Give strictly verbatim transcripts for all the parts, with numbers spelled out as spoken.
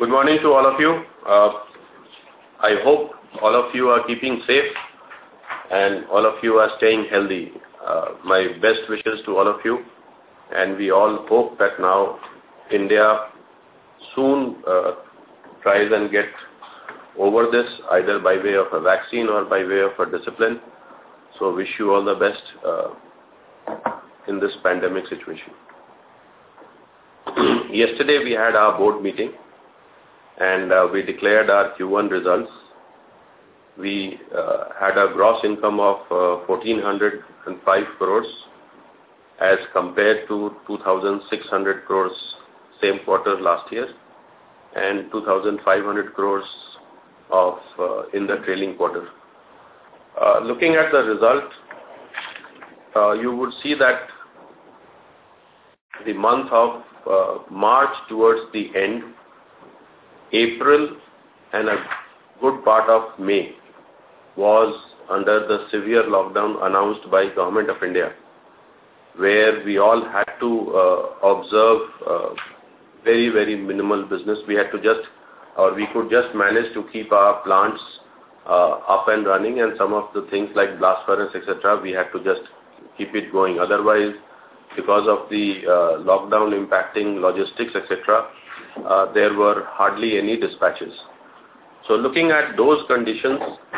Good morning to all of you. Uh, I hope all of you are keeping safe and all of you are staying healthy. Uh, my best wishes to all of you, and we all hope that now India soon uh, tries and get over this, either by way of a vaccine or by way of a discipline. So wish you all the best uh, in this pandemic situation. Yesterday we had our board meeting and uh, we declared our Q one results. We uh, had a gross income of uh, one thousand four hundred five crores as compared to two thousand six hundred crores same quarter last year and two thousand five hundred crores of uh, in the trailing quarter. Uh, looking at the result, uh, you would see that the month of uh, March towards the end, April and a good part of May was under the severe lockdown announced by Government of India, where we all had to uh, observe uh, very, very minimal business. We had to just, or we could just manage to keep our plants uh, up and running, and some of the things like blast furnace, et cetera, we had to just keep it going. Otherwise, because of the uh, lockdown impacting logistics, et cetera, uh, there were hardly any dispatches. So looking at those conditions,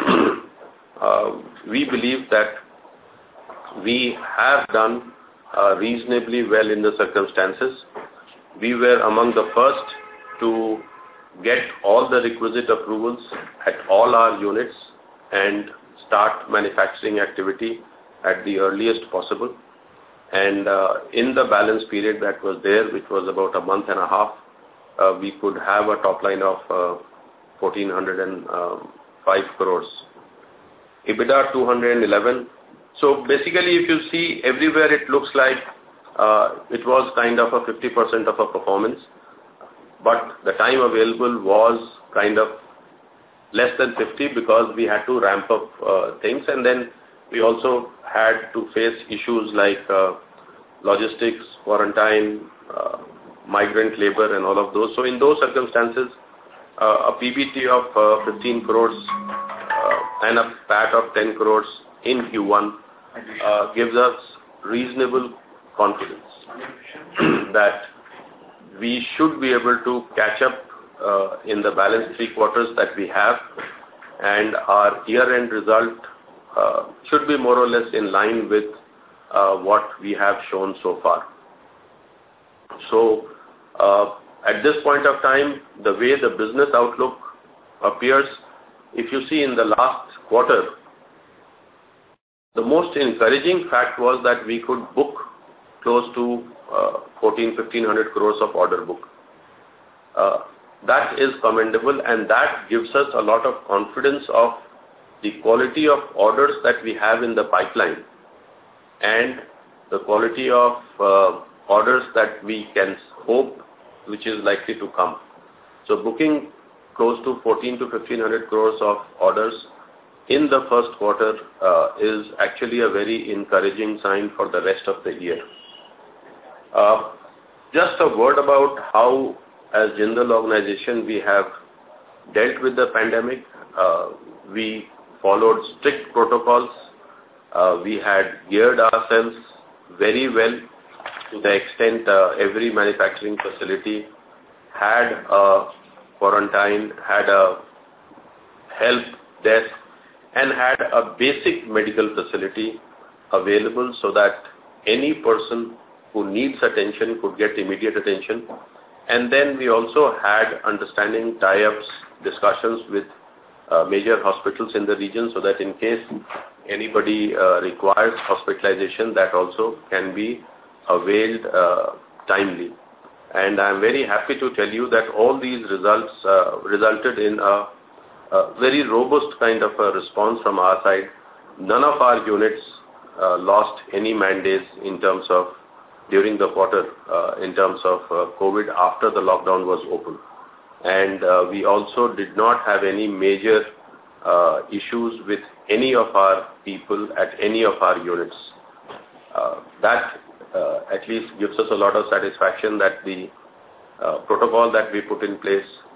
uh, we believe that we have done uh, reasonably well in the circumstances. We were among the first to get all the requisite approvals at all our units and start manufacturing activity at the earliest possible. And uh, in the balance period that was there, which was about a month and a half, uh, we could have a top line of uh, one thousand four hundred five crores. EBITDA two hundred eleven. So basically, if you see everywhere, it looks like uh, it was kind of a fifty percent of a performance, but the time available was kind of less than fifty because we had to ramp up uh, things, and then we also had to face issues like uh, logistics, quarantine, uh, migrant labor and all of those. So in those circumstances, uh, a P B T of uh, fifteen crores uh, and a P A T of ten crores in Q one uh, gives us reasonable confidence that we should be able to catch up uh, in the balance three quarters that we have, and our year-end result uh, should be more or less in line with uh, what we have shown so far. So uh, at this point of time, the way the business outlook appears, if you see in the last quarter, the most encouraging fact was that we could book close to uh, fourteen, fifteen hundred crores of order book. Uh, that is commendable, and that gives us a lot of confidence of the quality of orders that we have in the pipeline and the quality of uh, orders that we can hope which is likely to come. So booking close to fourteen to fifteen hundred crores of orders in the first quarter uh, is actually a very encouraging sign for the rest of the year. Uh, just a word about how, as Jindal organization, we have dealt with the pandemic. Uh, we followed strict protocols. Uh, we had geared ourselves very well to the extent uh, every manufacturing facility had a quarantine, had a help desk, and had a basic medical facility available so that any person who needs attention could get immediate attention. And then we also had understanding tie-ups, discussions with uh, major hospitals in the region so that in case anybody uh, requires hospitalization, that also can be availed uh, timely. And I'm very happy to tell you that all these results uh, resulted in a, a very robust kind of a response from our side. None of our units uh, lost any man days in terms of during the quarter uh, in terms of uh, COVID after the lockdown was open. And uh, we also did not have any major uh, issues with any of our people at any of our units. Uh, that uh, at least gives us a lot of satisfaction that the uh, protocol that we put in place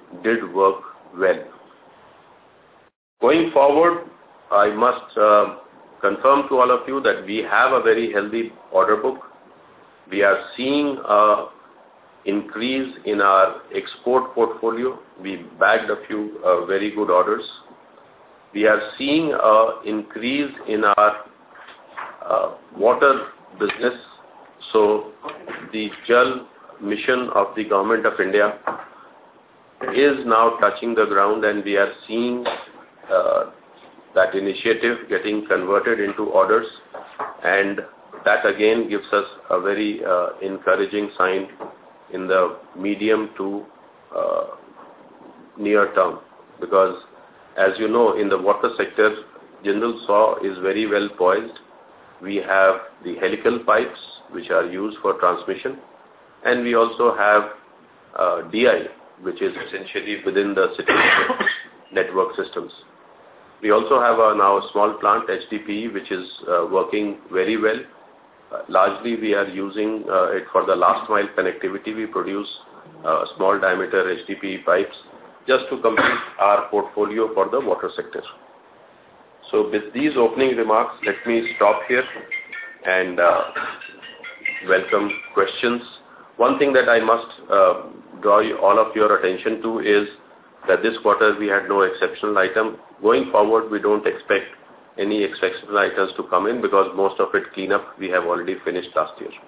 did work well. Going forward, I must uh, confirm to all of you that we have a very healthy order book. We are seeing a increase in our export portfolio. We bagged a few uh, very good orders. We are seeing an increase in our uh, water business. So the Jal mission of the Government of India is now touching the ground, and we are seeing uh, that initiative getting converted into orders, and that again gives us a very uh, encouraging sign in the medium to uh, near term, because as you know, in the water sector, Jindal SAW is very well poised. We have the helical pipes which are used for transmission, and we also have uh, D I, which is essentially within the city network systems. We also have a now a small plant, H D P E, which is uh, working very well. Uh, largely, we are using uh, it for the last mile connectivity. We produce uh, small diameter H D P E pipes just to complete our portfolio for the water sector. So with these opening remarks, let me stop here and uh, welcome questions. One thing that I must uh, draw all of your attention to is that this quarter we had no exceptional item. Going forward, we don't expect any exceptional items to come in because most of it cleanup we have already finished last year.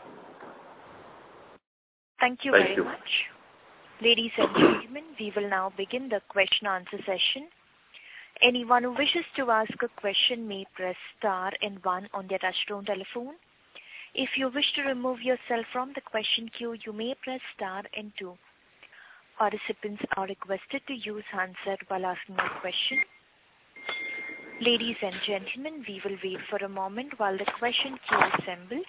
Thank you Thank very you. much. Ladies and gentlemen, we will now begin the question answer session. Anyone who wishes to ask a question may press star and one on their touchtone telephone. If you wish to remove yourself from the question queue, you may press star and two. Participants are requested to use handset while asking a question. Ladies and gentlemen, we will wait for a moment while the question queue assembles.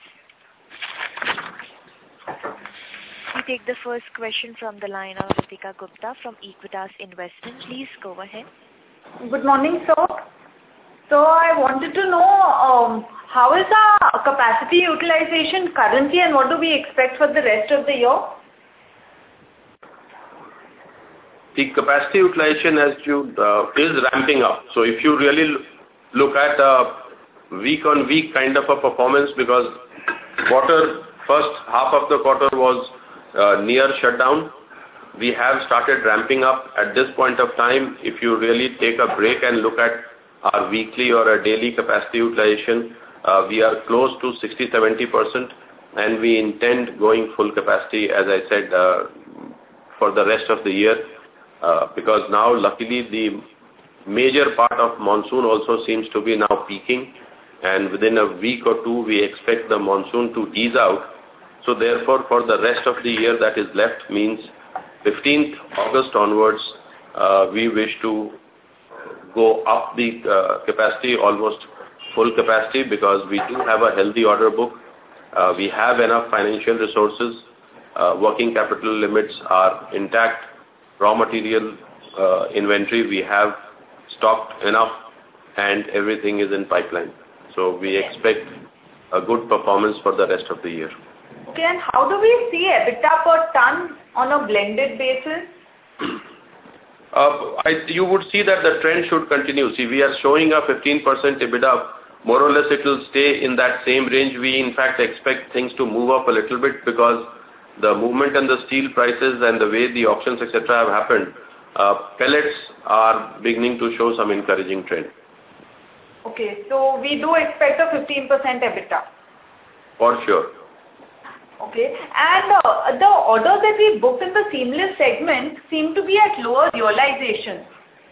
We take the first question from the line of Ritika Gupta from Equitas Investment. Please go ahead. Good morning, sir. So I wanted to know um, how is our capacity utilization currently and what do we expect for the rest of the year? The capacity utilization as you, uh, is ramping up. So if you really look at uh, week on week kind of a performance, because quarter, first half of the quarter was uh, near shutdown, we have started ramping up at this point of time. If you really take a break and look at our weekly or a daily capacity utilization, uh, we are close to sixty to seventy percent, and we intend going full capacity, as I said, uh, for the rest of the year. Uh, because now luckily the major part of monsoon also seems to be now peaking, and within a week or two we expect the monsoon to ease out. So therefore for the rest of the year that is left means fifteenth August onwards, uh, we wish to go up the uh, capacity, almost full capacity, because we do have a healthy order book. Uh, we have enough financial resources. Uh, working capital limits are intact. Raw material uh, inventory we have stocked enough, and everything is in pipeline. So we expect a good performance for the rest of the year. Okay, and how do we see EBITDA per ton on a blended basis? Uh, I, you would see that the trend should continue. See, we are showing a fifteen percent EBITDA. More or less it will stay in that same range. We in fact expect things to move up a little bit because the movement in the steel prices and the way the auctions et cetera have happened, uh, pellets are beginning to show some encouraging trend. Okay, so we do expect a fifteen percent EBITDA. For sure. Okay, and uh, the orders that we booked in the seamless segment seem to be at lower realization.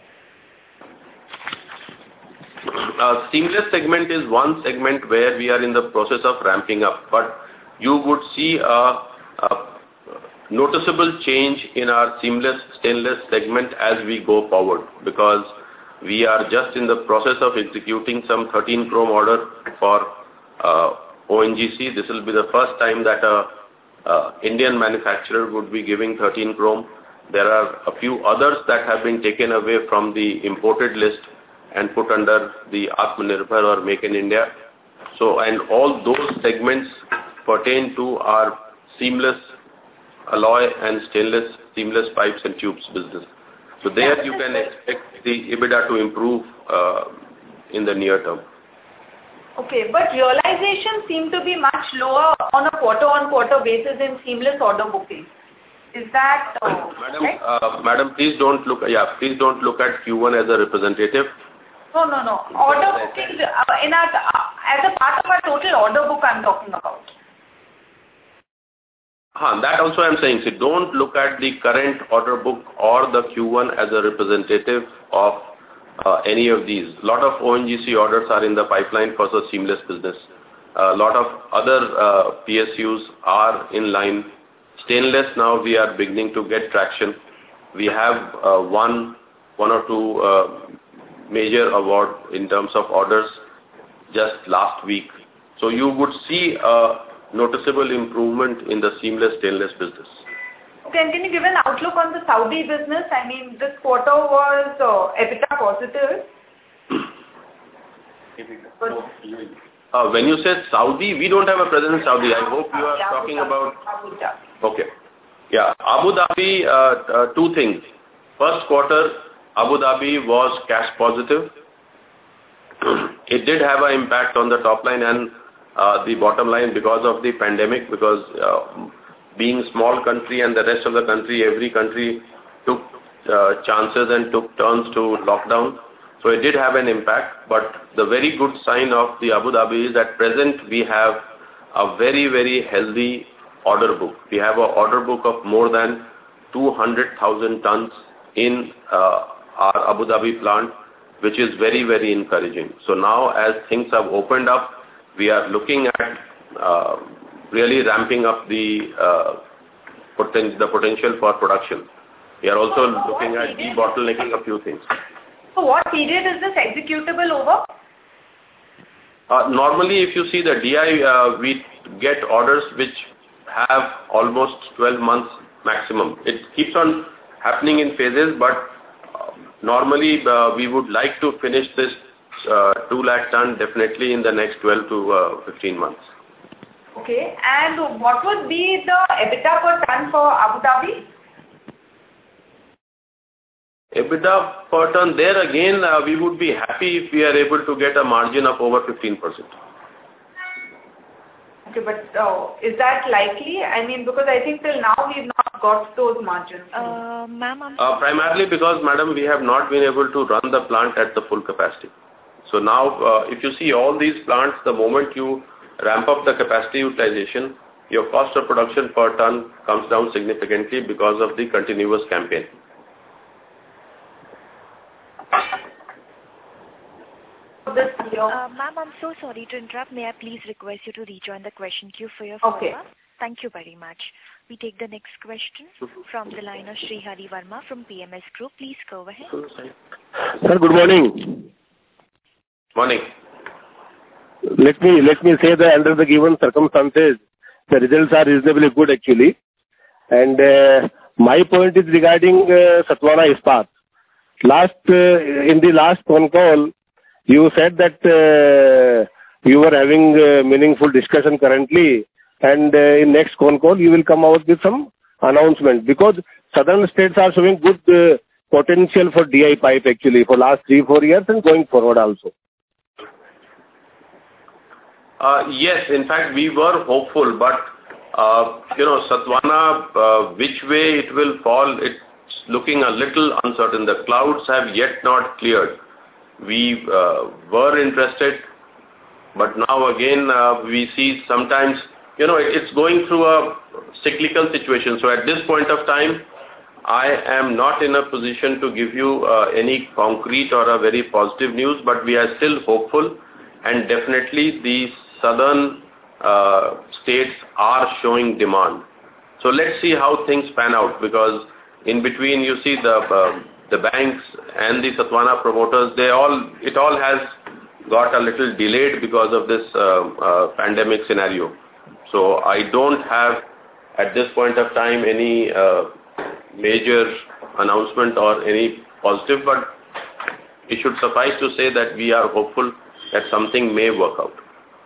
Uh, seamless segment is one segment where we are in the process of ramping up, but you would see a, a noticeable change in our seamless stainless segment as we go forward, because we are just in the process of executing some thirteen chrome order for uh, O N G C. This will be the first time that a, a Indian manufacturer would be giving thirteen chrome. There are a few others that have been taken away from the imported list and put under the Atmanirbhar or Make in India. So, and all those segments pertain to our seamless alloy and stainless seamless pipes and tubes business. So there you can expect the EBITDA to improve uh, in the near term. Okay, but realization seem to be much lower on a quarter-on-quarter basis in seamless order booking. Is that uh, Madam, right? uh, Madam, please don't look. Yeah, please don't look at Q one as a representative. No, no, no. Order booking uh, in our, uh, as a part of our total order book, I'm talking about. Huh, that also I'm saying. So don't look at the current order book or the Q one as a representative of uh, any of these. A lot of O N G C orders are in the pipeline for the seamless business. A lot of other uh, P S Us are in line. Stainless now we are beginning to get traction. We have uh, one, one or two uh, major award in terms of orders just last week. So you would see a noticeable improvement in the seamless stainless business. Okay, and can you give an outlook on the Saudi business? I mean, this quarter was uh, EBITDA positive. But, Uh, when you said Saudi, we don't have a presence in Saudi. I hope you are yeah, talking Abu about... Abu Dhabi. Okay. Yeah, Abu Dhabi, uh, uh, two things. First quarter, Abu Dhabi was cash positive. It did have an impact on the top line and uh, the bottom line because of the pandemic, because uh, being small country and the rest of the country, every country took uh, chances and took turns to lockdown. So it did have an impact, but the very good sign of the Abu Dhabi is at present we have a very, very healthy order book. We have an order book of more than two hundred thousand tons in uh, our Abu Dhabi plant, which is very, very encouraging. So now as things have opened up, we are looking at uh, really ramping up the, uh, poten- the potential for production. We are also So, looking at debottlenecking a few things. So what period is this executable over? Uh, normally, if you see the D I, uh, we get orders which have almost twelve months maximum. It keeps on happening in phases, but uh, normally uh, we would like to finish this uh, two lakh ton definitely in the next twelve to fifteen months. Okay, and what would be the EBITDA per ton for Abu Dhabi? EBITDA per ton, there again, uh, we would be happy if we are able to get a margin of over fifteen percent. Okay, but uh, is that likely? I mean, because I think till now we've not got those margins. Uh, ma'am, I'm Uh, primarily because, madam, we have not been able to run the plant at the full capacity. So now, uh, if you see all these plants, the moment you ramp up the capacity utilization, your cost of production per ton comes down significantly because of the continuous campaign. This year. Uh, ma'am, I'm so sorry to interrupt. May I please request you to rejoin the question queue for your Okay. follow-up? Thank you very much. We take the next question from the line of Sri Hari Verma from P M S Group. Please go ahead. Sir, good morning. Morning. Let me let me say that under the given circumstances, the results are reasonably good actually. And uh, my point is regarding uh, Sathavahana Ispat. Last uh, in the last phone call, you said that uh, you were having uh, meaningful discussion currently, and uh, in next phone call you will come out with some announcement, because southern states are showing good uh, potential for D I pipe actually for last three four years and going forward also. Uh, yes, in fact, we were hopeful, but uh, you know, Sathavahana, uh, which way it will fall, it's looking a little uncertain. The clouds have yet not cleared. We uh, were interested, but now again uh, we see sometimes, you know, it's going through a cyclical situation. So at this point of time, I am not in a position to give you uh, any concrete or a very positive news, but we are still hopeful, and definitely the southern uh, states are showing demand. So let's see how things pan out, because in between you see the uh, the banks and the Sathavahana promoters, they all, it all has got a little delayed because of this uh, uh, pandemic scenario. So I don't have at this point of time any uh, major announcement or any positive, but it should suffice to say that we are hopeful that something may work out.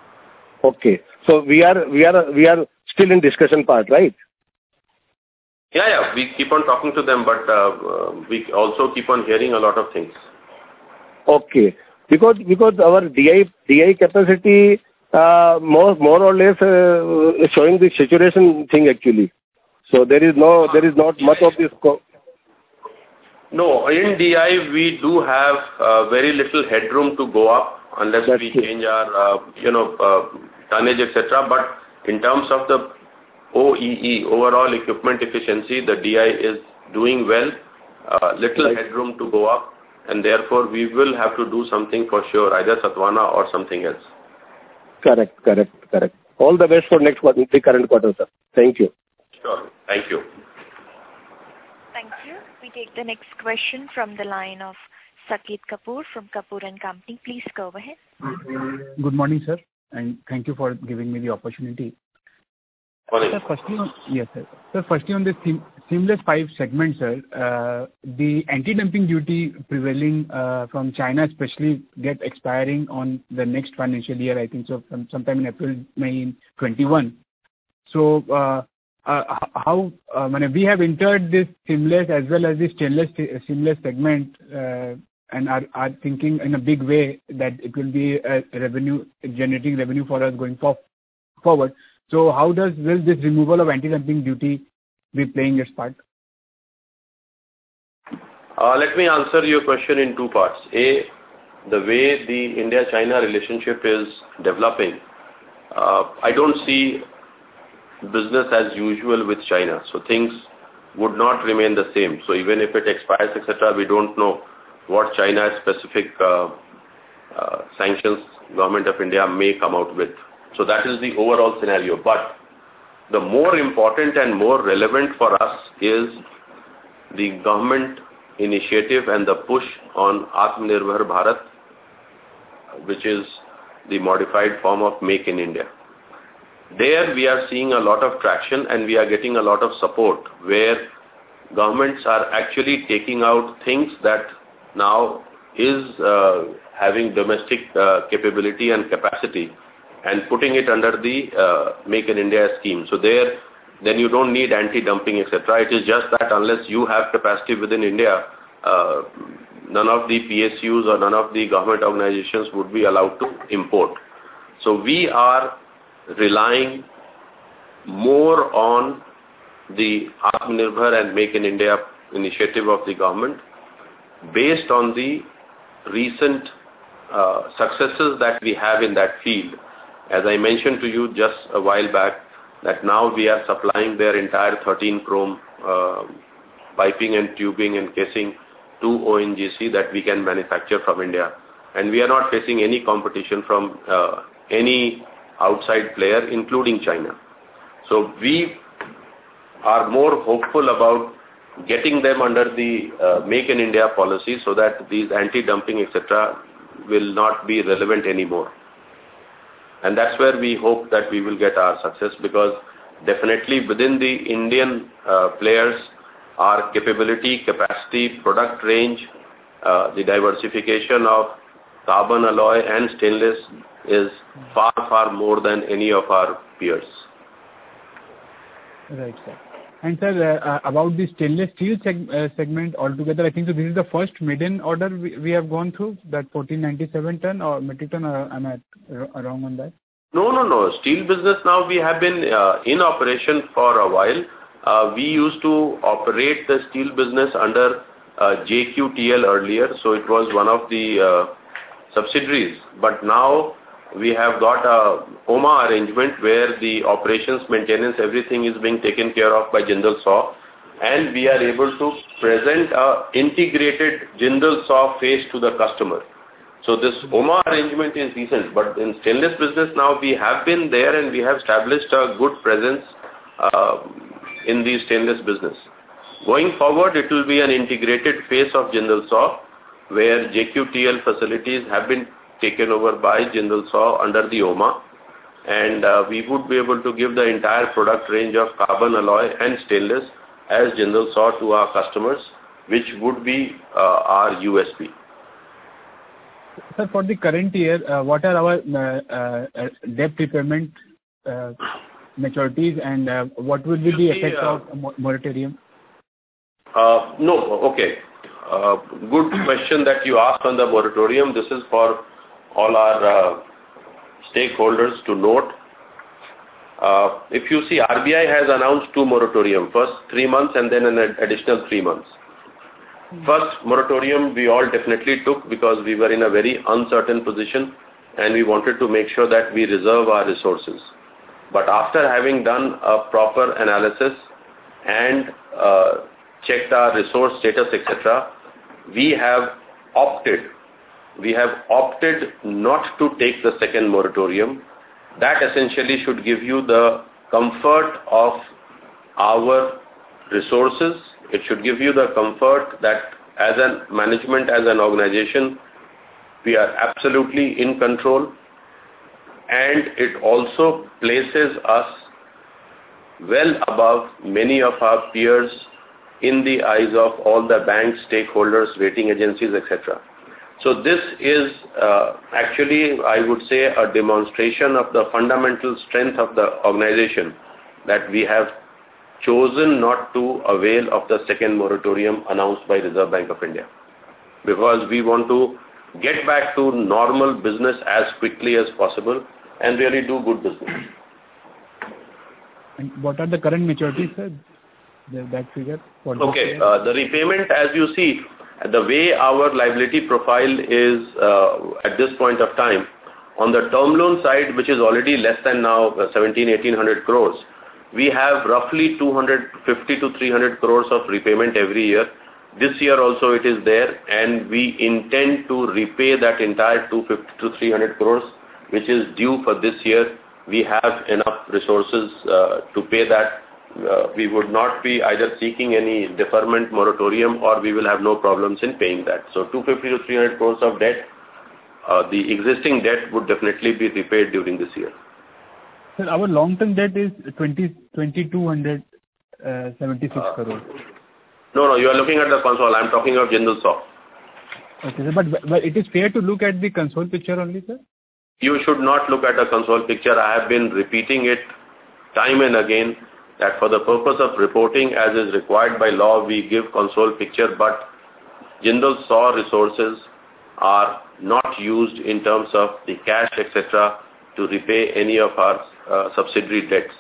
Okay, so we are we are we are still in discussion part, right? Yeah, yeah, we keep on talking to them, but uh, we also keep on hearing a lot of things. Okay. Because because our D I D I capacity uh, more more or less uh, showing the saturation thing actually. So there is no there is not much of this. Co- no, in D I we do have uh, very little headroom to go up unless That's we true. change our uh, you know uh, tonnage et cetera. But in terms of the O E E, overall equipment efficiency, the D I is doing well. Uh, little Right. headroom to go up. And therefore, we will have to do something for sure, either Sathavahana or something else. Correct, correct, correct. All the best for next quarter, the current quarter, sir. Thank you. Sure. Thank you. Thank you. We take the next question from the line of Saket Kapoor from Kapoor and Company. Please go ahead. Good morning, sir, and thank you for giving me the opportunity. Morning. Sir, firstly on, yes, sir. Sir, firstly on the seam, seamless pipe segment, sir, uh, the anti-dumping duty prevailing uh, from China especially get expiring on the next financial year, I think so, from sometime in April, May in twenty-one. So, uh, uh, how, uh, we have entered this seamless as well as the stainless seamless segment uh, and are, are thinking in a big way that it will be a revenue, generating revenue for us going for, forward. So how does will this removal of anti-dumping duty be playing its part? Uh, let me answer your question in two parts. A, the way the India-China relationship is developing, uh, I don't see business as usual with China. So things would not remain the same. So even if it expires, et cetera, we don't know what China's specific uh, uh, sanctions government of India may come out with. So that is the overall scenario. But the more important and more relevant for us is the government initiative and the push on Atmanirbhar Bharat, which is the modified form of Make in India. There we are seeing a lot of traction and we are getting a lot of support where governments are actually taking out things that now is uh, having domestic uh, capability and capacity and putting it under the uh, Make in India scheme. So there, then you don't need anti-dumping, et cetera. It is just that unless you have capacity within India, uh, none of the P S Us or none of the government organizations would be allowed to import. So we are relying more on the Atmanirbhar and Make in India initiative of the government based on the recent uh, successes that we have in that field. As I mentioned to you just a while back, that now we are supplying their entire thirteen chrome uh, piping and tubing and casing to O N G C that we can manufacture from India. And we are not facing any competition from uh, any outside player, including China. So we are more hopeful about getting them under the uh, Make in India policy so that these anti-dumping, et cetera, will not be relevant anymore. And that's where we hope that we will get our success, because definitely within the Indian uh, players, our capability, capacity, product range, uh, the diversification of carbon alloy and stainless is far, far more than any of our peers. Right, sir. And sir, uh, about the stainless steel seg- uh, segment altogether, I think so this is the first maiden order we, we have gone through, that fourteen ninety-seven ton or metric ton, or am I wrong on that? No, no, no. Steel business now we have been uh, in operation for a while. Uh, we used to operate the steel business under uh, J Q T L earlier, so it was one of the uh, subsidiaries. But now we have got a O M A arrangement where the operations, maintenance, everything is being taken care of by Jindal Saw, and we are able to present a integrated Jindal Saw face to the customer. So this O M A arrangement is decent, but in stainless business now we have been there and we have established a good presence uh, in the stainless business. Going forward, it will be an integrated face of Jindal Saw, where J Q T L facilities have been taken over by Jindal Saw under the O M A, and uh, we would be able to give the entire product range of carbon alloy and stainless as Jindal Saw to our customers, which would be uh, our U S P. Sir, for the current year, uh, what are our uh, uh, debt repayment uh, maturities, and uh, what will be the effect uh, of moratorium? Uh, no, okay. Uh, good question that you asked on the moratorium. This is for all our uh, stakeholders to note. Uh, if you see, R B I has announced two moratorium, first three months and then an additional three months. First moratorium we all definitely took because we were in a very uncertain position and we wanted to make sure that we reserve our resources. But after having done a proper analysis and uh, checked our resource status, et cetera, we have opted, we have opted not to take the second moratorium. That essentially should give you the comfort of our resources. It should give you the comfort that as a management, as an organization, we are absolutely in control, and it also places us well above many of our peers in the eyes of all the banks, stakeholders, rating agencies, et cetera. So this is uh, actually, I would say, a demonstration of the fundamental strength of the organization, that we have chosen not to avail of the second moratorium announced by Reserve Bank of India, because we want to get back to normal business as quickly as possible and really do good business. And what are the current maturities, sir? The, that figure? What okay, uh, the repayment, as you see, the way our liability profile is uh, at this point of time, on the term loan side, which is already less than now uh, seventeen, eighteen hundred crores, we have roughly two hundred fifty to three hundred crores of repayment every year. This year also it is there, and we intend to repay that entire two hundred fifty to three hundred crores, which is due for this year. We have enough resources uh, to pay that. Uh, we would not be either seeking any deferment moratorium, or we will have no problems in paying that. So two hundred fifty to three hundred crores of debt, uh, the existing debt would definitely be repaid during this year. Sir, our long-term debt is twenty, twenty-two seventy-six uh, crores. No, no, you are looking at the console. I am talking of Jindal Saw. Okay, sir, but, but it is fair to look at the console picture only, sir? You should not look at the console picture. I have been repeating it time and again, that for the purpose of reporting as is required by law, we give console picture, but Jindal Saw resources are not used in terms of the cash, et cetera, to repay any of our uh, subsidiary debts.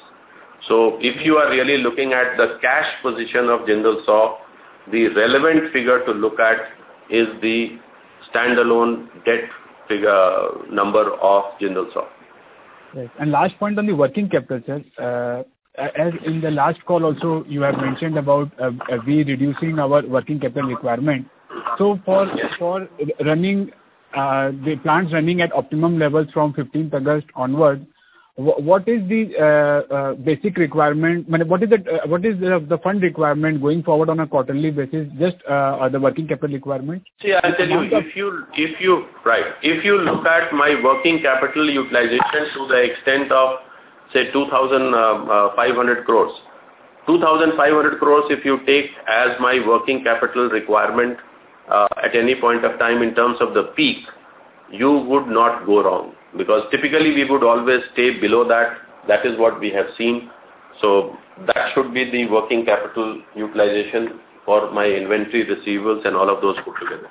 So if you are really looking at the cash position of Jindal Saw, the relevant figure to look at is the standalone debt figure number of Jindal Saw. Yes. And last point on the working capital, sir. Uh, as in the last call also, you have mentioned about uh, we reducing our working capital requirement. So for yes. for running uh, the plants running at optimum levels from fifteenth August onwards, what is the uh, uh, basic requirement? What is the uh, what is the, the fund requirement going forward on a quarterly basis? Just uh, the working capital requirement. See, I'll tell you. If you if you right, if you look at my working capital utilization to the extent of say two thousand five hundred crores, two thousand five hundred crores. If you take as my working capital requirement uh, at any point of time in terms of the peak, you would not go wrong. Because typically we would always stay below that. That is what we have seen. So that should be the working capital utilization for my inventory, receivables, and all of those put together.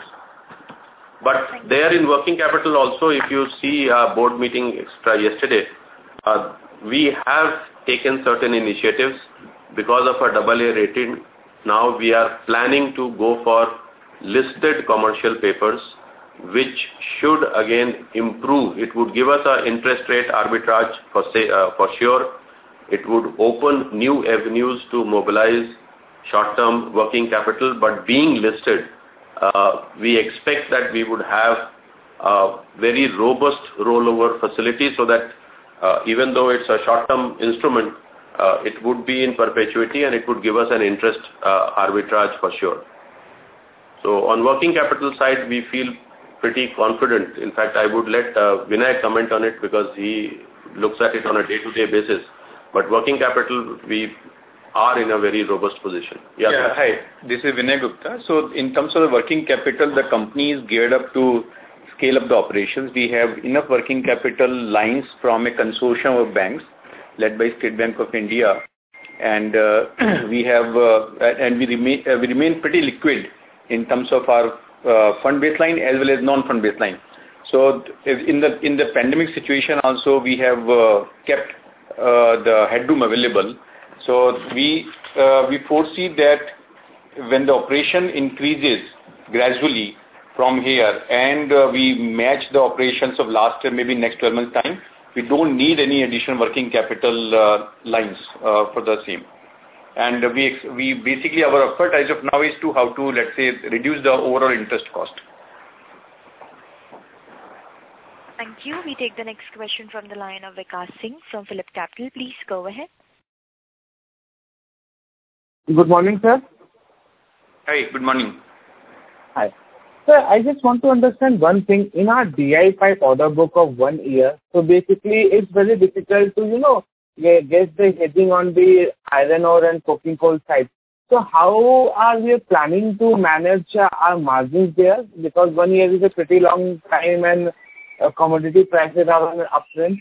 But there in working capital also, if you see our board meeting extra yesterday, uh, we have taken certain initiatives because of our double A rating. Now we are planning to go for listed commercial papers, which should again improve. It would give us an interest rate arbitrage for say, uh, for sure. It would open new avenues to mobilize short-term working capital, but being listed, uh, we expect that we would have a very robust rollover facility so that uh, even though it's a short-term instrument, uh, it would be in perpetuity and it would give us an interest uh, arbitrage for sure. So on working capital side, we feel pretty confident. In fact, I would let uh, Vinay comment on it because he looks at it on a day-to-day basis. But working capital, we are in a very robust position. Yeah, yeah hi. This is Vinay Gupta. So in terms of the working capital, the company is geared up to scale up the operations. We have enough working capital lines from a consortium of banks led by State Bank of India and uh, we have uh, and we remain uh, we remain pretty liquid in terms of our uh, fund baseline as well as non-fund baseline. So in the in the pandemic situation also, we have uh, kept uh, the headroom available. So we uh, we foresee that when the operation increases gradually from here and uh, we match the operations of last year, maybe next twelve months time, we don't need any additional working capital uh, lines uh, for the same. And we we basically, our effort as of now is to how to, let's say, reduce the overall interest cost. Thank you. We take the next question from the line of Vikas Singh from Phillip Capital. Please go ahead. Good morning, sir. Hi, good morning. Hi. Sir, I just want to understand one thing. In our D I pipe order book of one year, so basically it's very difficult to, you know, get the hedging on the iron ore and coking coal side. So how are we planning to manage uh, our margins there? Because one year is a pretty long time and uh, commodity prices are on the uptrend.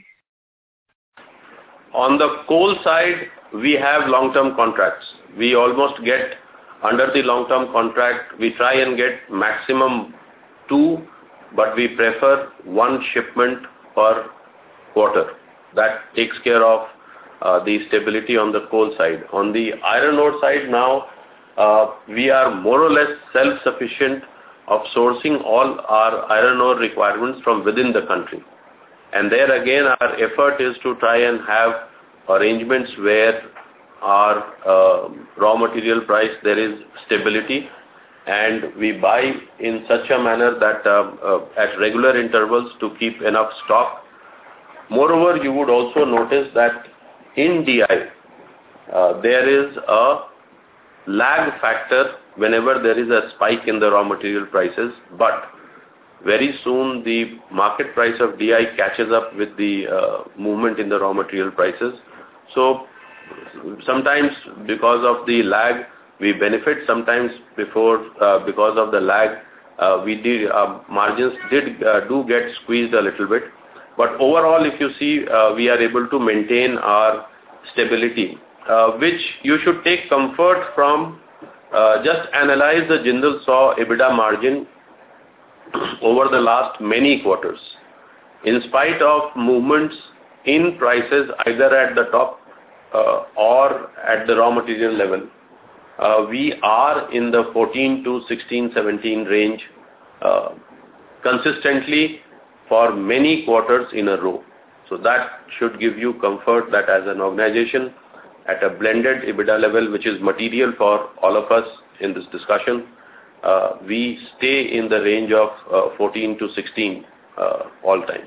On the coal side, we have long-term contracts. We almost get under the long-term contract, we try and get maximum two, but we prefer one shipment per quarter. That takes care of uh, the stability on the coal side. On the iron ore side now, uh, we are more or less self-sufficient of sourcing all our iron ore requirements from within the country. And there again, our effort is to try and have arrangements where our uh, raw material price, there is stability, and we buy in such a manner that uh, uh, at regular intervals to keep enough stock. Moreover, you would also notice that in D I, uh, there is a lag factor whenever there is a spike in the raw material prices, but very soon the market price of D I catches up with the uh, movement in the raw material prices. So sometimes because of the lag we benefit, sometimes before uh, because of the lag uh, we did uh, margins did uh, do get squeezed a little bit, but overall if you see uh, we are able to maintain our stability, uh, which you should take comfort from. Uh, just analyze the Jindal SAW EBITDA margin over the last many quarters. In spite of movements in prices either at the top Uh, or at the raw material level, uh, we are in the fourteen to sixteen, seventeen range uh, consistently for many quarters in a row. So that should give you comfort that as an organization at a blended EBITDA level, which is material for all of us in this discussion, uh, we stay in the range of uh, fourteen to sixteen uh, all time.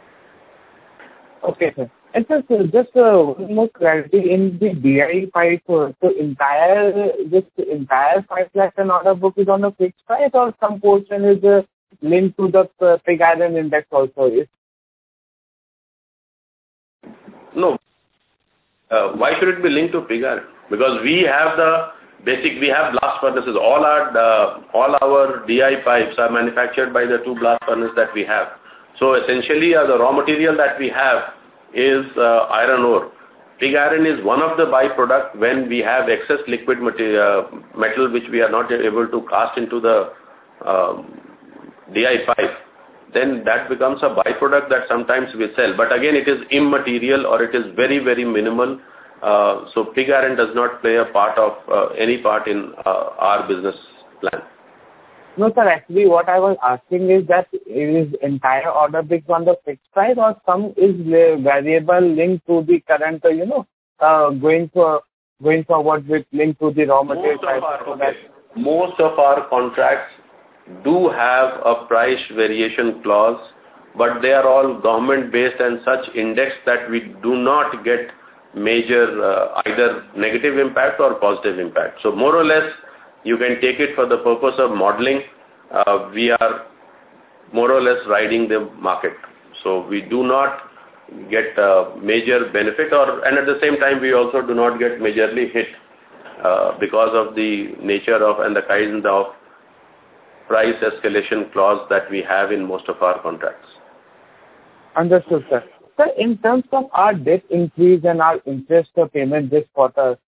Okay, sir. And sir, so just uh, one more clarity in the D I pipe. Uh, so entire this entire five lakh ton order book is on a fixed price, or some portion is uh, linked to the uh, pig iron index also? Is no. Uh, why should it be linked to pig iron? Because we have the basic. We have blast furnaces. All our uh, all our D I pipes are manufactured by the two blast furnaces that we have. So essentially, uh, the raw material that we have is uh, iron ore. Pig iron is one of the byproduct when we have excess liquid material, metal which we are not able to cast into the um, D I pipe. Then that becomes a byproduct that sometimes we sell. But again, it is immaterial or it is very, very minimal. Uh, so pig iron does not play a part of uh, any part in uh, our business plan. No, sir. Actually, what I was asking is that is entire order book on the fixed price, or some is variable linked to the current, uh, you know, uh, going for going forward with linked to the raw material Most price. of our, okay. Most of our contracts do have a price variation clause, but they are all government-based and such index that we do not get major uh, either negative impact or positive impact. So more or less, you can take it for the purpose of modeling. Uh, we are more or less riding the market. So we do not get a major benefit, or and at the same time we also do not get majorly hit uh, because of the nature of and the kind of price escalation clause that we have in most of our contracts. Understood, sir. Sir, in terms of our debt increase and our interest payment this quarter,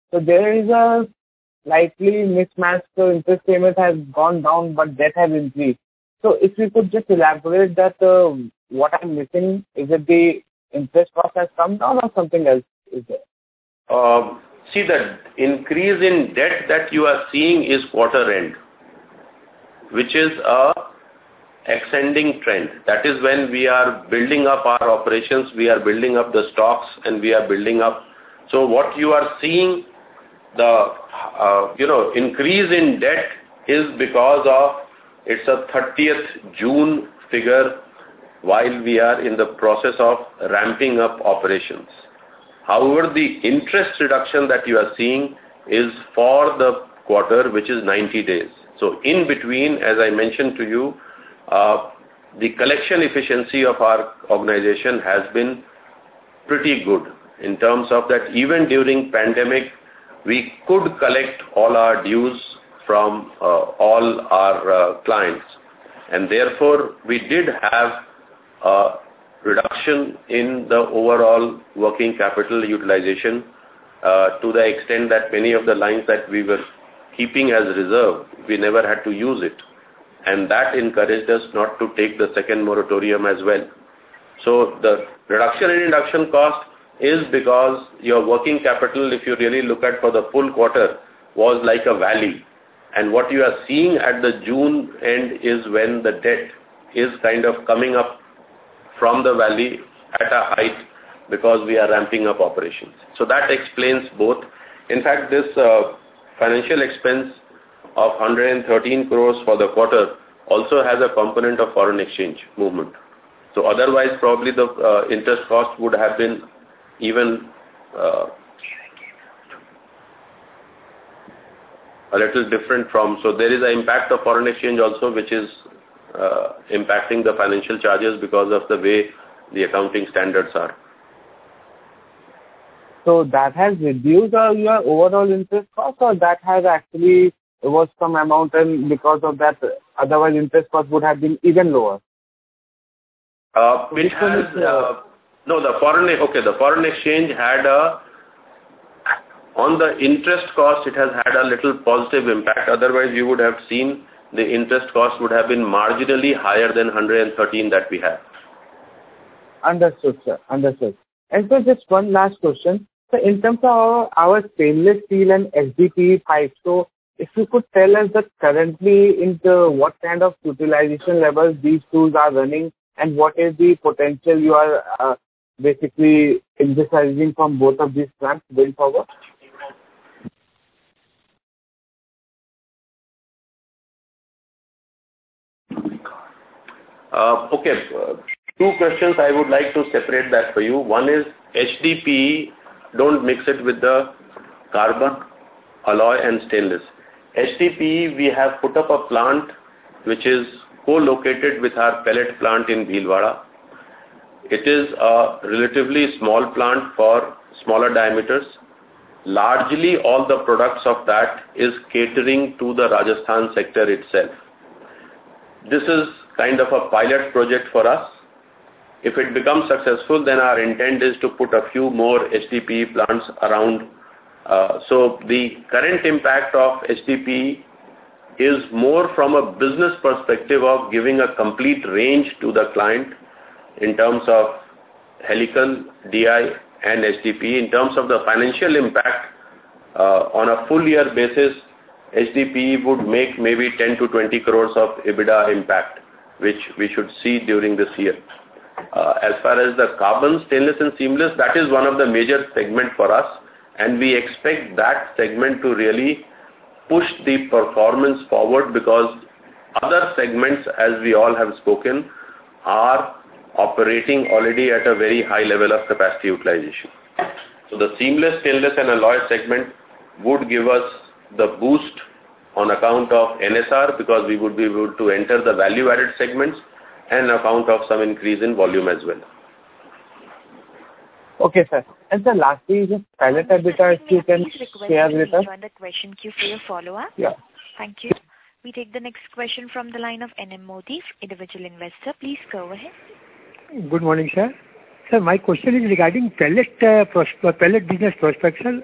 So there is a likely mismatch. So interest payment has gone down, but debt has increased. So if you could just elaborate that, uh, what I'm missing, is it the interest cost has come down or something else is there? Um, see, the increase in debt that you are seeing is quarter end, which is a ascending trend. That is when we are building up our operations, we are building up the stocks, and we are building up. So what you are seeing, the uh, you know increase in debt is because of it's a thirtieth June figure while we are in the process of ramping up operations. However, the interest reduction that you are seeing is for the quarter, which is ninety days. So in between, as I mentioned to you, uh, the collection efficiency of our organization has been pretty good in terms of that even during pandemic, we could collect all our dues from uh, all our uh, clients. And therefore, we did have a reduction in the overall working capital utilization uh, to the extent that many of the lines that we were keeping as reserve, we never had to use it. And that encouraged us not to take the second moratorium as well. So the reduction in induction cost is because your working capital, if you really look at for the full quarter, was like a valley. And what you are seeing at the June end is when the debt is kind of coming up from the valley at a height because we are ramping up operations. So that explains both. In fact, this uh, financial expense of one hundred thirteen crores for the quarter also has a component of foreign exchange movement. So otherwise, probably the uh, interest cost would have been even uh, a little different from. So there is an impact of foreign exchange also, which is uh, impacting the financial charges because of the way the accounting standards are. So that has reduced uh, your overall interest cost, or that has actually was some amount, and because of that, otherwise interest cost would have been even lower? Uh, it has, uh, no, the foreign, okay, the foreign exchange had a, on the interest cost, it has had a little positive impact. Otherwise, you would have seen the interest cost would have been marginally higher than one hundred thirteen that we have. Understood, sir. Understood. And so just one last question. So in terms of our, our stainless steel and H D P E pipes, so if you could tell us that currently into what kind of utilization levels these tools are running, and what is the potential you are uh, basically envisaging from both of these plants going forward? Uh, okay, uh, two questions I would like to separate that for you. One is H D P E, don't mix it with the carbon, alloy and stainless. H D P E, we have put up a plant which is co-located with our pellet plant in Bhilwara. It is a relatively small plant for smaller diameters. Largely all the products of that is catering to the Rajasthan sector itself. This is kind of a pilot project for us. If it becomes successful, then our intent is to put a few more H D P E plants around. Uh, so the current impact of H D P E is more from a business perspective of giving a complete range to the client in terms of helical, D I and H D P E. In terms of the financial impact, uh, on a full year basis, H D P E would make maybe ten to twenty crores of EBITDA impact, which we should see during this year. Uh, as far as the carbon, stainless and seamless, that is one of the major segment for us, and we expect that segment to really push the performance forward because other segments, as we all have spoken, are operating already at a very high level of capacity utilization. So the seamless, stainless and alloy segment would give us the boost on account of N S R because we would be able to enter the value-added segments and account of some increase in volume as well. Okay, sir. And sir, lastly, just pellet EBITDA, if you can share with us. Join the question queue for your follow-up. Yeah. Thank you. We take the next question from the line of N M Modi, individual investor. Please go ahead. Good morning, sir. Sir, my question is regarding pellet uh, pros- pellet business prospects.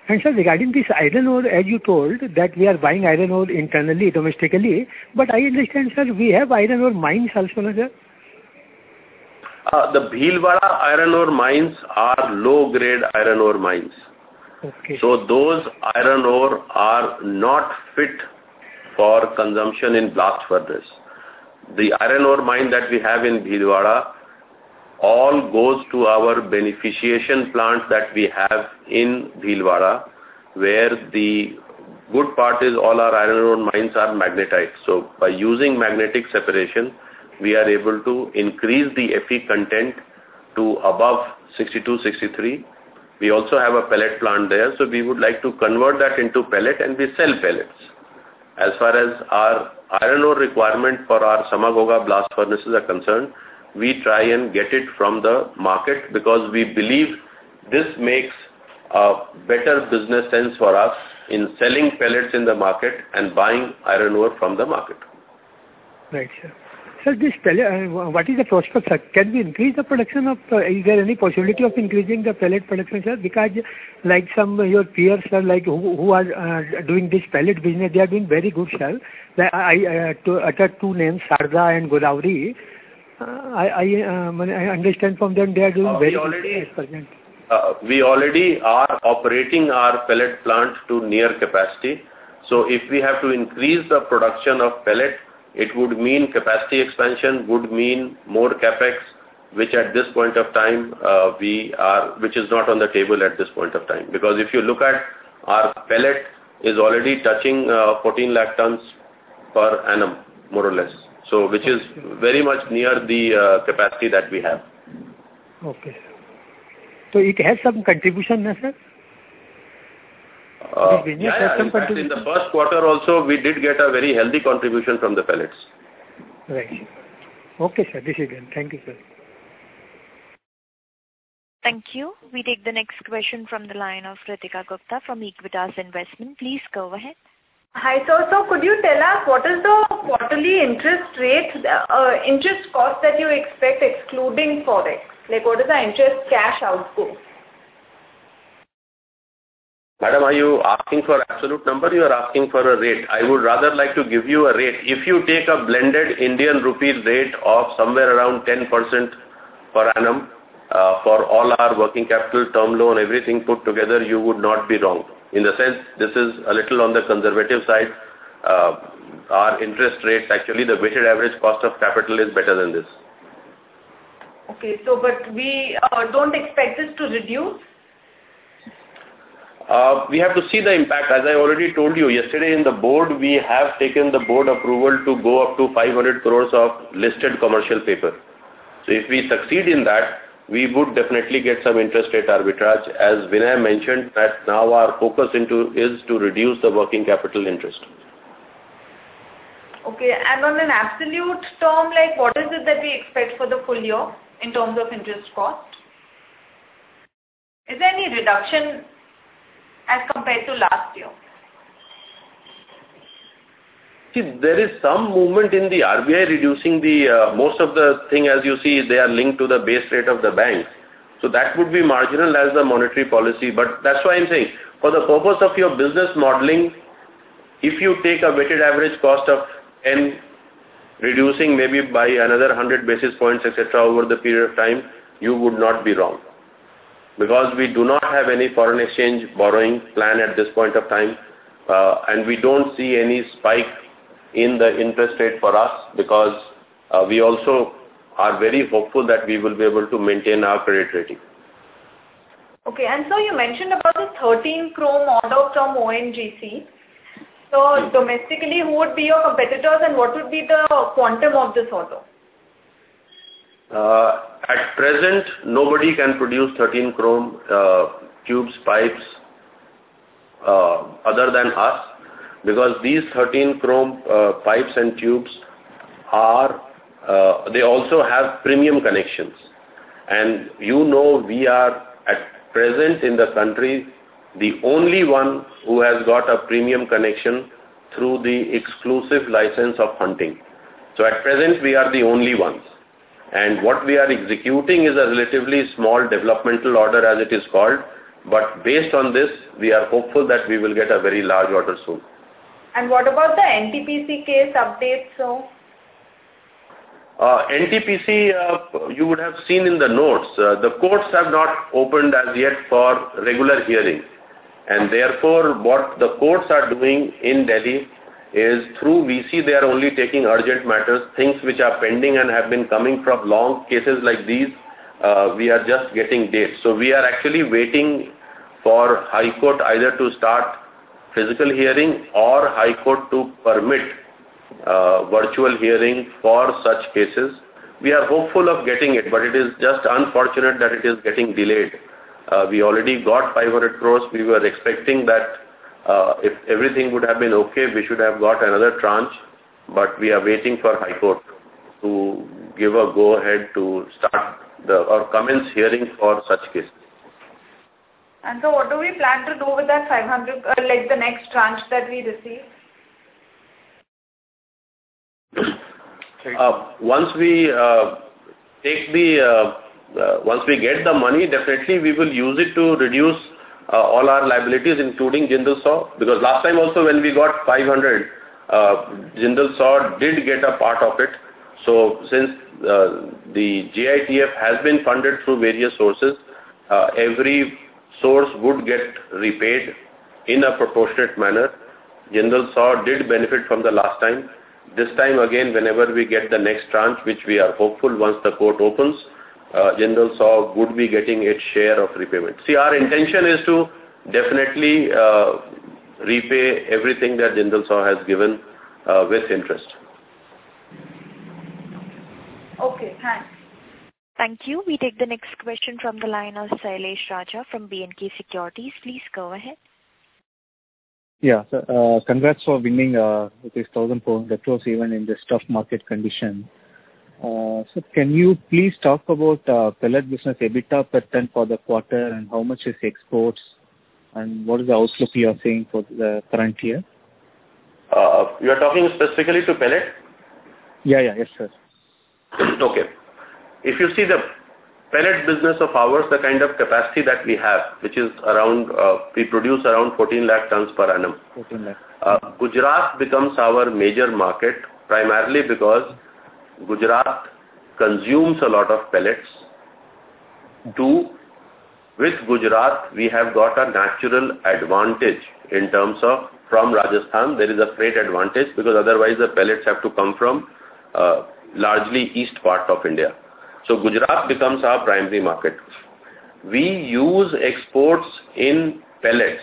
And sir, regarding this iron ore, as you told that we are buying iron ore internally, domestically, but I understand, sir, we have iron ore mines also, no, sir? Uh, the Bhilwara iron ore mines are low-grade iron ore mines. Okay. So those iron ore are not fit for consumption in blast furnace. The iron ore mine that we have in Bhilwara all goes to our beneficiation plant that we have in Bhilwara, where the good part is all our iron ore mines are magnetite. So by using magnetic separation, we are able to increase the Fe content to above sixty-two, sixty-three. We also have a pellet plant there, so we would like to convert that into pellet and we sell pellets. As far as our iron ore requirement for our Samaghogha blast furnaces are concerned, we try and get it from the market because we believe this makes a better business sense for us in selling pellets in the market and buying iron ore from the market. Right, sir. Sir, this pellet, uh, what is the prospect, sir? Can we increase the production of, uh, is there any possibility of increasing the pellet production, sir? Because like some uh, your peers, sir, like who, who are uh, doing this pellet business, they are doing very good, sir. I uh, to utter two names, Sarda and Godavari. Uh, I, I, um, I understand from them they are doing uh, very we already, good. uh, we already are operating our pellet plant to near capacity. So if we have to increase the production of pellet, it would mean capacity expansion, would mean more capex, which at this point of time uh, we are, which is not on the table at this point of time. Because if you look at our pellet is already touching uh, fourteen lakh tons per annum, more or less. So which is very much near the uh, capacity that we have. Okay. So it has some contribution, no, sir? Uh, yeah, yeah. In fact, in the first quarter also, we did get a very healthy contribution from the pellets. Right. Okay, sir. This is done. Thank you, sir. Thank you. We take the next question from the line of Ritika Gupta from Equitas Investment. Please go ahead. Hi, sir. So could you tell us what is the quarterly interest rate, uh, interest cost that you expect excluding Forex? Like what is the interest cash outgo? Madam, are you asking for absolute number? You are asking for a rate. I would rather like to give you a rate. If you take a blended Indian rupee rate of somewhere around ten percent per annum uh, for all our working capital, term loan, everything put together, you would not be wrong. In the sense, this is a little on the conservative side. Uh, our interest rates, actually, the weighted average cost of capital is better than this. Okay, so but we uh, don't expect this to reduce? Uh, we have to see the impact. As I already told you, yesterday in the board, we have taken the board approval to go up to five hundred crores of listed commercial paper. So if we succeed in that, we would definitely get some interest rate arbitrage. As Vinay mentioned, that now our focus into is to reduce the working capital interest. Okay, and on an absolute term, like what is it that we expect for the full year in terms of interest cost? Is there any reduction as compared to last year? See, there is some movement in the R B I reducing the, uh, most of the thing as you see, they are linked to the base rate of the bank. So that would be marginal as the monetary policy. But that's why I'm saying, for the purpose of your business modeling, if you take a weighted average cost of ten, reducing maybe by another one hundred basis points, et cetera over the period of time, you would not be wrong. Because we do not have any foreign exchange borrowing plan at this point of time, uh, and we don't see any spike in the interest rate for us because uh, we also are very hopeful that we will be able to maintain our credit rating. Okay, and so you mentioned about the thirteen chrome order from O N G C. So domestically, who would be your competitors and what would be the quantum of this order? Uh, at present, nobody can produce thirteen chrome uh, tubes, pipes uh, other than us, because these thirteen chrome uh, pipes and tubes are, uh, they also have premium connections. And you know we are at present in the country the only one who has got a premium connection through the exclusive license of Hunting. So at present we are the only ones. And what we are executing is a relatively small developmental order as it is called, But based on this, we are hopeful that we will get a very large order soon. And what about the N T P C case update, so? Uh, N T P C, uh, you would have seen in the notes, uh, the courts have not opened as yet for regular hearing. And therefore, what the courts are doing in Delhi is through V C, they are only taking urgent matters, things which are pending and have been coming from long cases like these. Uh, we are just getting dates. So we are actually waiting for High Court either to start physical hearing or High Court to permit uh, virtual hearing for such cases. We are hopeful of getting it, but it is just unfortunate that it is getting delayed. Uh, we already got five hundred crores. We were expecting that uh, if everything would have been okay, we should have got another tranche, but we are waiting for High Court to give a go-ahead to start the or commence hearing for such cases. And so what do we plan to do with that five hundred, uh, like the next tranche that we receive? Uh, once we uh, take the, uh, uh, once we get the money, definitely we will use it to reduce uh, all our liabilities, including Jindal Saw. Because last time also when we got five hundred, uh, Jindal Saw did get a part of it. So since uh, the J I T F has been funded through various sources, uh, every source would get repaid in a proportionate manner. Jindal Saw did benefit from the last time. This time again, whenever we get the next tranche, which we are hopeful once the court opens, uh, Jindal Saw would be getting its share of repayment. See, our intention is to definitely uh, repay everything that Jindal Saw has given uh, with interest. Okay, thanks. Thank you. We take the next question from the line of Sailesh Raja from B N K Securities. Please go ahead. Yeah, so, uh, congrats for winning uh, with this one thousand four hundred crores even in this tough market condition. Uh, so can you please talk about uh, pellet business EBITDA per ton for the quarter and how much is exports and what is the outlook you are seeing for the current year? Uh, you are talking specifically to pellet? Yeah, yeah, yes, sir. Okay. If you see the pellet business of ours, the kind of capacity that we have, which is around, uh, we produce around fourteen lakh tons per annum. fourteen lakh. Uh, Gujarat becomes our major market primarily because Gujarat consumes a lot of pellets. Two, with Gujarat, we have got a natural advantage in terms of from Rajasthan, there is a freight advantage because otherwise the pellets have to come from uh, largely east part of India. So Gujarat becomes our primary market. We use exports in pellets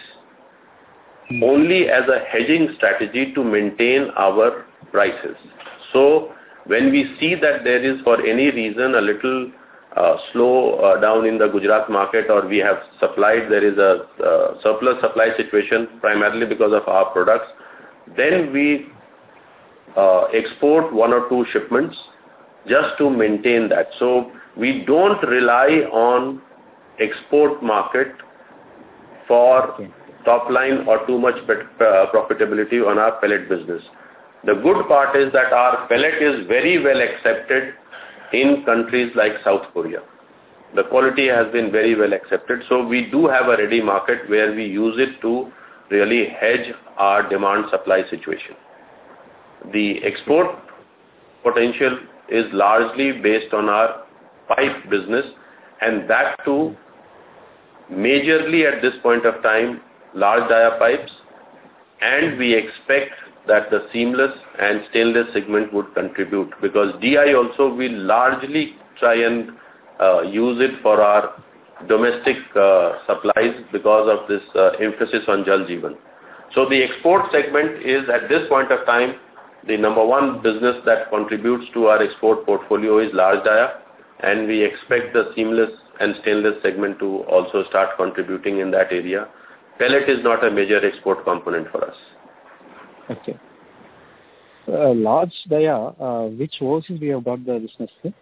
only as a hedging strategy to maintain our prices. So when we see that there is for any reason a little uh, slow uh, down in the Gujarat market or we have supplied, there is a uh, surplus supply situation primarily because of our products, then we uh, export one or two shipments just to maintain that. So we don't rely on export market for okay. top line or too much profitability on our pellet business. The good part is that our pellet is very well accepted in countries like South Korea. The quality has been very well accepted. So we do have a ready market where we use it to really hedge our demand supply situation. The export potential is largely based on our pipe business, and that too majorly at this point of time large dia pipes, and we expect that the seamless and stainless segment would contribute because D I also will largely try and uh, use it for our domestic uh, supplies because of this uh, emphasis on Jal Jeevan. So the export segment is at this point of time the number one business that contributes to our export portfolio is large dia, and we expect the seamless and stainless segment to also start contributing in that area. Pellet is not a major export component for us. Okay. Uh, large dia, uh, which overseas we have got the business with?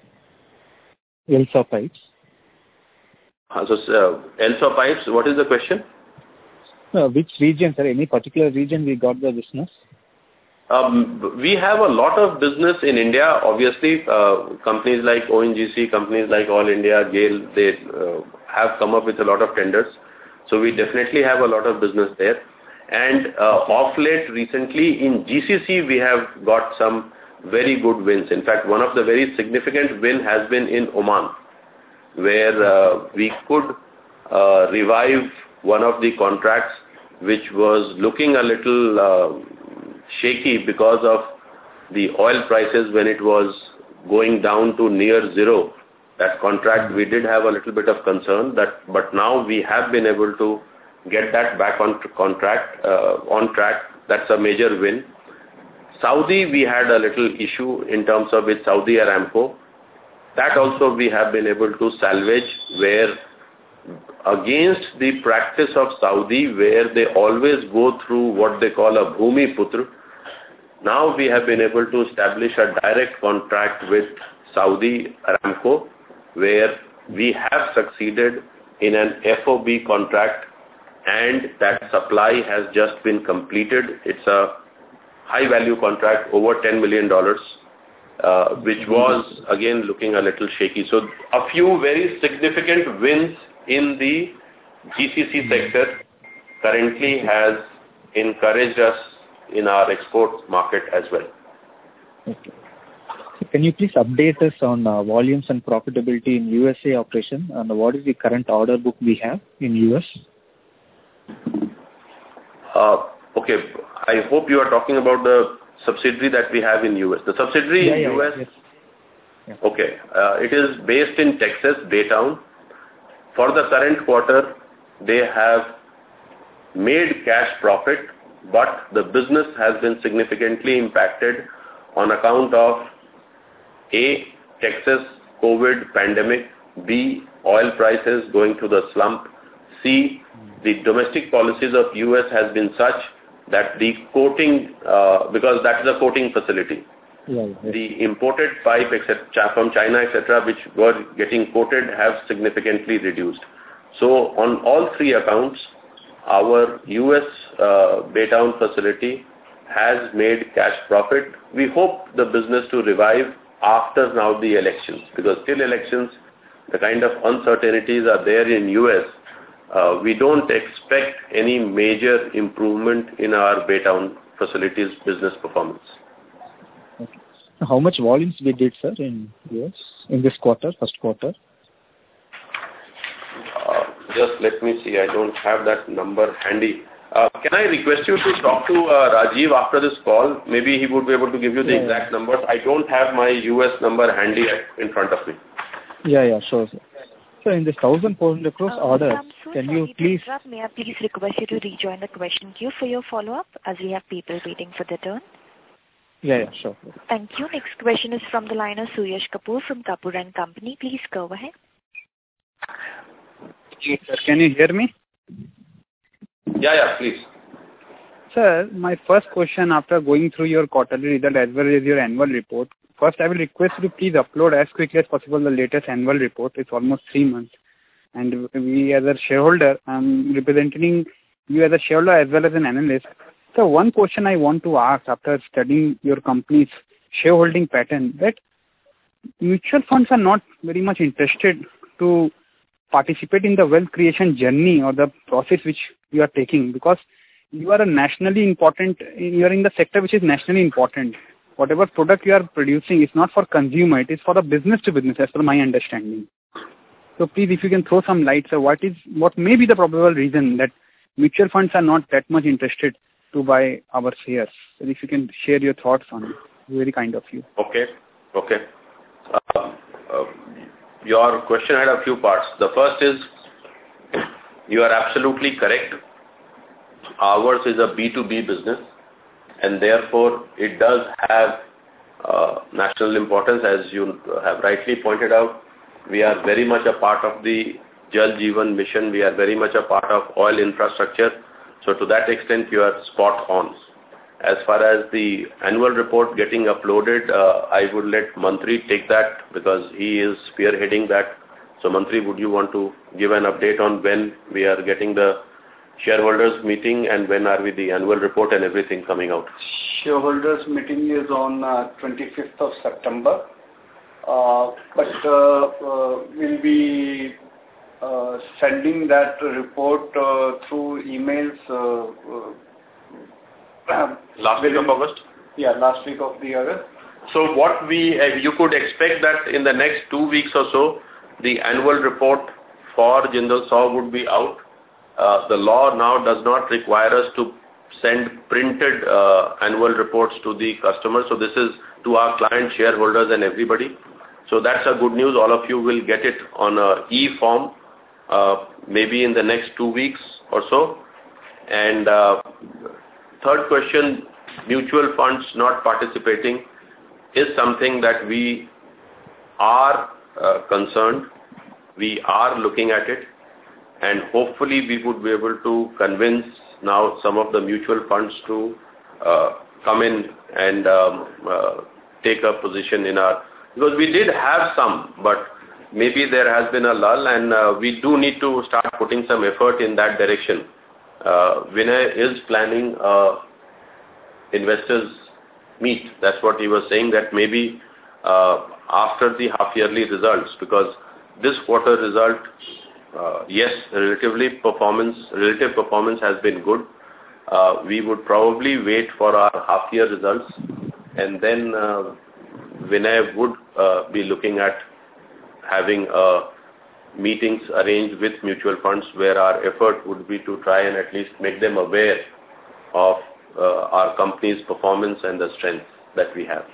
Elsa pipes. Uh, so, uh, Elsa pipes, what is the question? Uh, which region, sir? Any particular region we got the business? Um, we have a lot of business in India. Obviously, uh, companies like O N G C, companies like All India, GAIL, they uh, have come up with a lot of tenders. So we definitely have a lot of business there. And uh, off late, recently in G C C, we have got some very good wins. In fact, one of the very significant win has been in Oman, where uh, we could uh, revive one of the contracts which was looking a little uh, shaky because of the oil prices when it was going down to near zero. That contract, we did have a little bit of concern, that, but now we have been able to get that back on contract, uh, on track. That's a major win. Saudi, we had a little issue in terms of with Saudi Aramco. That also we have been able to salvage, where against the practice of Saudi, where they always go through what they call a Bhumi Putra, now we have been able to establish a direct contract with Saudi Aramco, where we have succeeded in an F O B contract, and that supply has just been completed. It's a high-value contract, over ten million dollars, uh, which was, again, looking a little shaky. So a few very significant wins in the G C C sector currently has encouraged us in our export market as well. Okay. So can you please update us on uh, volumes and profitability in U S A operation, and what is the current order book we have in U S? Uh, okay, I hope you are talking about the subsidiary that we have in U S. The subsidiary yeah, in yeah, U S, yes. Yeah. Okay, uh, it is based in Texas, Baytown. For the current quarter, they have made cash profit, but the business has been significantly impacted on account of A, Texas COVID pandemic, B, oil prices going to the slump, C, the domestic policies of U S has been such that the coating, uh, because that is a coating facility, yeah, yeah. the imported pipe et cetera, from China, et cetera, which were getting coated have significantly reduced. So on all three accounts, our U S uh, Baytown facility has made cash profit. We hope the business to revive after now the elections, because till elections, the kind of uncertainties are there in U S. Uh, we don't expect any major improvement in our Baytown facilities business performance. Okay. So how much volumes we did, sir, in U S in this quarter, first quarter? Uh, just let me see. I don't have that number handy. Uh, can I request you to talk to uh, Rajiv after this call? Maybe he would be able to give you the yeah, exact yeah. numbers. I don't have my U S number handy in front of me. Yeah, yeah, sure, sir. So in this one thousand four hundred crores uh, order, so can you please... May I please request you to rejoin the question queue for your follow-up, as we have people waiting for their turn? Yeah, yeah, sure. Thank you. Next question is from the line of Suyash Kapoor from Kapoor and Company. Please go ahead. Yes, sir. Can you hear me? Yeah, yeah, please. Sir, my first question after going through your quarterly result as well as your annual report, first I will request you to please upload as quickly as possible the latest annual report. It's almost three months. And we as a shareholder, I'm representing you as a shareholder as well as an analyst. So one question I want to ask after studying your company's shareholding pattern, that mutual funds are not very much interested to participate in the wealth creation journey or the process which you are taking, because you are a nationally important, you are in the sector which is nationally important. Whatever product you are producing is not for consumer, it is for the business to business, as per my understanding. So please, if you can throw some light, sir, what is, what may be the probable reason that mutual funds are not that much interested to buy our shares? So if you can share your thoughts on it, very kind of you. Okay, okay. Uh, uh, your question had a few parts. The first is, you are absolutely correct. Ours is a B two B business, and therefore it does have uh, national importance. As you have rightly pointed out, we are very much a part of the Jal Jeevan mission. We are very much a part of oil infrastructure. So to that extent, you are spot on. As far as the annual report getting uploaded, uh, I would let Mantri take that, because he is spearheading that. So Mantri, would you want to give an update on when we are getting the shareholders meeting and when are we the annual report and everything coming out? Shareholders meeting is on uh, twenty-fifth of September. Uh, but uh, uh, we'll be uh, sending that report uh, through emails. Uh, uh, last week of August? Yeah, last week of the August. So what we, uh, you could expect that in the next two weeks or so, the annual report for Jindal Saw would be out. Uh, the law now does not require us to send printed uh, annual reports to the customer. So this is to our client, shareholders and everybody. So that's a good news. All of you will get it on a e-form, uh, maybe in the next two weeks or so. And uh, third question, mutual funds not participating is something that we are uh, concerned. We are looking at it, and hopefully we would be able to convince now some of the mutual funds to uh, come in and um, uh, take a position in our, because we did have some, but maybe there has been a lull, and uh, we do need to start putting some effort in that direction. Uh, Vinay is planning uh, investors meet. That's what he was saying, that maybe uh, after the half-yearly results, because this quarter result, uh, yes, relatively performance, relative performance has been good. Uh, we would probably wait for our half-year results, and then uh, Vinay would uh, be looking at having uh, meetings arranged with mutual funds where our effort would be to try and at least make them aware of uh, our company's performance and the strength that we have.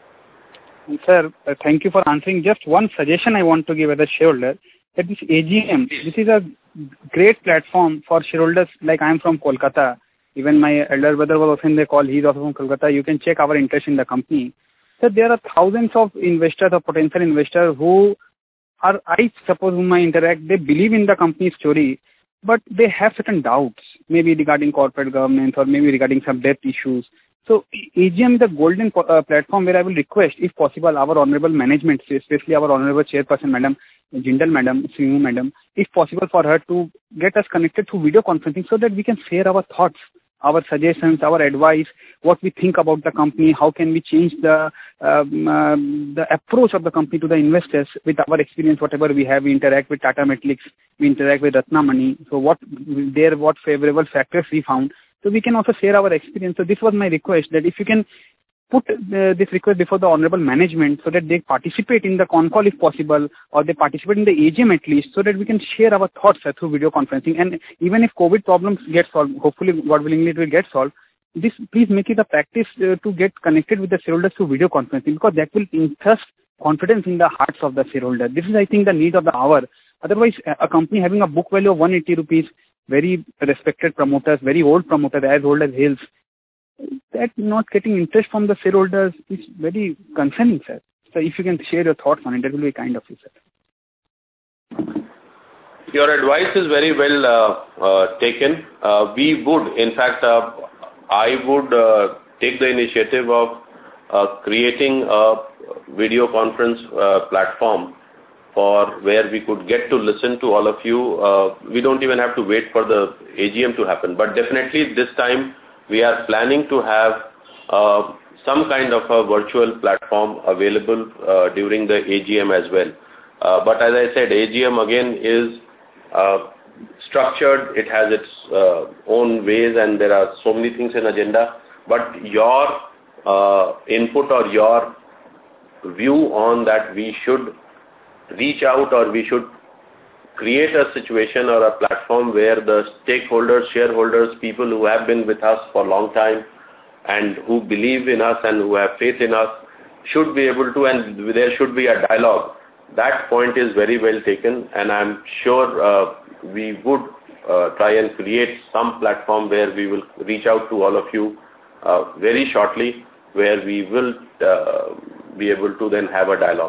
Sir, uh, thank you for answering. Just one suggestion I want to give as a shareholder, that this A G M, this is a great platform for shareholders. Like I am from Kolkata. Even my elder brother was also in the call. He is also from Kolkata. You can check our interest in the company. So there are thousands of investors or potential investors who are, I suppose, whom I interact, they believe in the company's story, but they have certain doubts, maybe regarding corporate governance or maybe regarding some debt issues. So A G M is a golden uh, platform where I will request, if possible, our honorable management, especially our honorable chairperson, Madam Jindal, Madam Srimu, Madam, if possible for her to get us connected through video conferencing so that we can share our thoughts, our suggestions, our advice, what we think about the company, how can we change the um, uh, the approach of the company to the investors with our experience, whatever we have. We interact with Tata Metallics, we interact with Ratnamani. So what there, what favorable factors we found. So we can also share our experience. So this was my request, that if you can put uh, this request before the honorable management so that they participate in the con call if possible, or they participate in the A G M at least, so that we can share our thoughts uh, through video conferencing. And even if COVID problems get solved, hopefully, God willing, it will get solved. This, please make it a practice uh, to get connected with the shareholders through video conferencing, because that will entrust confidence in the hearts of the shareholder. This is, I think, the need of the hour. Otherwise, a company having a book value of one hundred eighty rupees, very respected promoters, very old promoters, as old as hills, that not getting interest from the shareholders is very concerning, sir. So if you can share your thoughts on it, that will be kind of you, sir. Your advice is very well uh, uh, taken. Uh, we would, in fact, uh, I would uh, take the initiative of uh, creating a video conference uh, platform for where we could get to listen to all of you. Uh, we don't even have to wait for the A G M to happen, but definitely this time we are planning to have uh, some kind of a virtual platform available uh, during the A G M as well. Uh, but as I said, A G M again is uh, structured. It has its uh, own ways, and there are so many things in agenda. But your uh, input or your view on that, we should reach out, or we should create a situation or a platform where the stakeholders, shareholders, people who have been with us for a long time and who believe in us and who have faith in us should be able to, and there should be a dialogue. That point is very well taken, and I'm sure uh, we would uh, try and create some platform where we will reach out to all of you uh, very shortly, where we will uh, be able to then have a dialogue.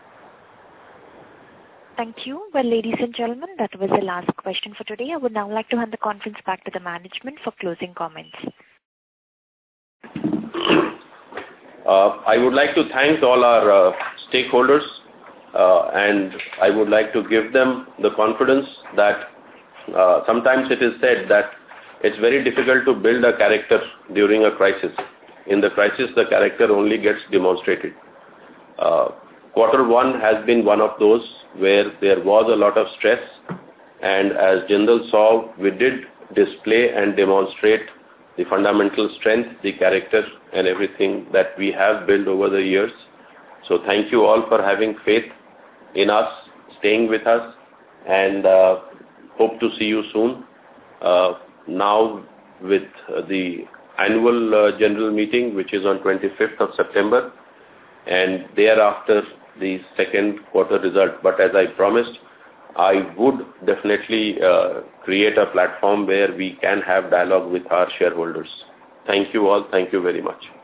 Thank you. Well, ladies and gentlemen, that was the last question for today. I would now like to hand the conference back to the management for closing comments. Uh, I would like to thank all our uh, stakeholders uh, and I would like to give them the confidence that uh, sometimes it is said that it's very difficult to build a character during a crisis. In the crisis, the character only gets demonstrated. Uh, quarter one has been one of those where there was a lot of stress, and as Jindal saw, we did display and demonstrate the fundamental strength, the character, and everything that we have built over the years. So thank you all for having faith in us, staying with us, and uh, hope to see you soon. Uh, now with uh, the annual uh, general meeting, which is on twenty-fifth of September, and thereafter the second quarter result. But as I promised, I would definitely uh, create a platform where we can have dialogue with our shareholders. Thank you all. Thank you very much.